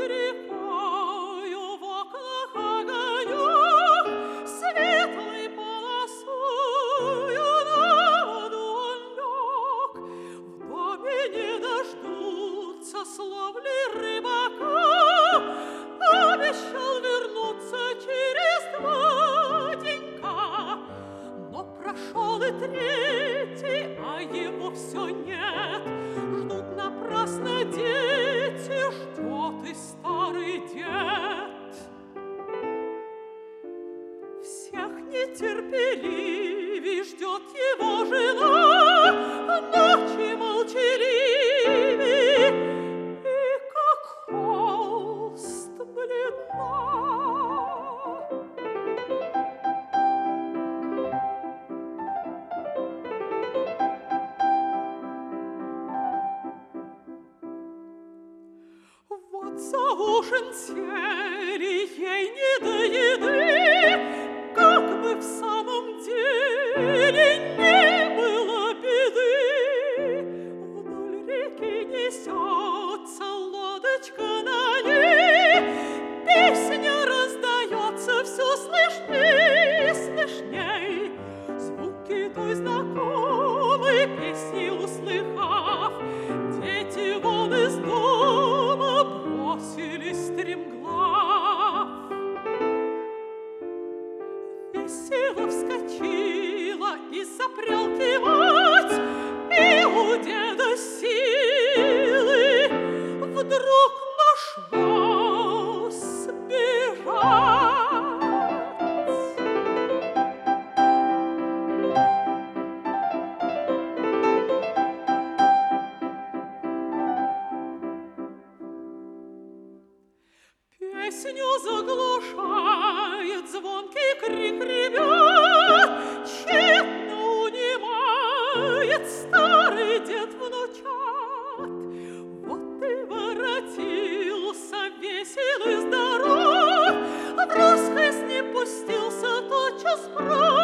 рекою в окнах огонек, светлой полосою на воду он лег. В доме не дождутся слов ли рыбака, обещал вернуться через 2 денька. Но прошел и 3, а его все нет. Ждут напрасно дети, ждет и старый дед. Всех нетерпеливей ждет его жена, ночи молчаливей, и как холст бледна. Вот за ужин сели, ей не до еды, как бы в самом деле не было беды. Вдоль реки несется лодочка на ней, песня раздается все слышней, слышней. Звуки той знакомой песни услыхав, дети вон из дома бросились стремглав. Весело вскочила из-за прялки мать, и у деда силы вдруг нашлось бежать. Песню заглушает звонкий крик ребят, тщетно унимает старый дед внучат. Вот и воротился весел и здоров, в росказнь не пустился тотчас прочь.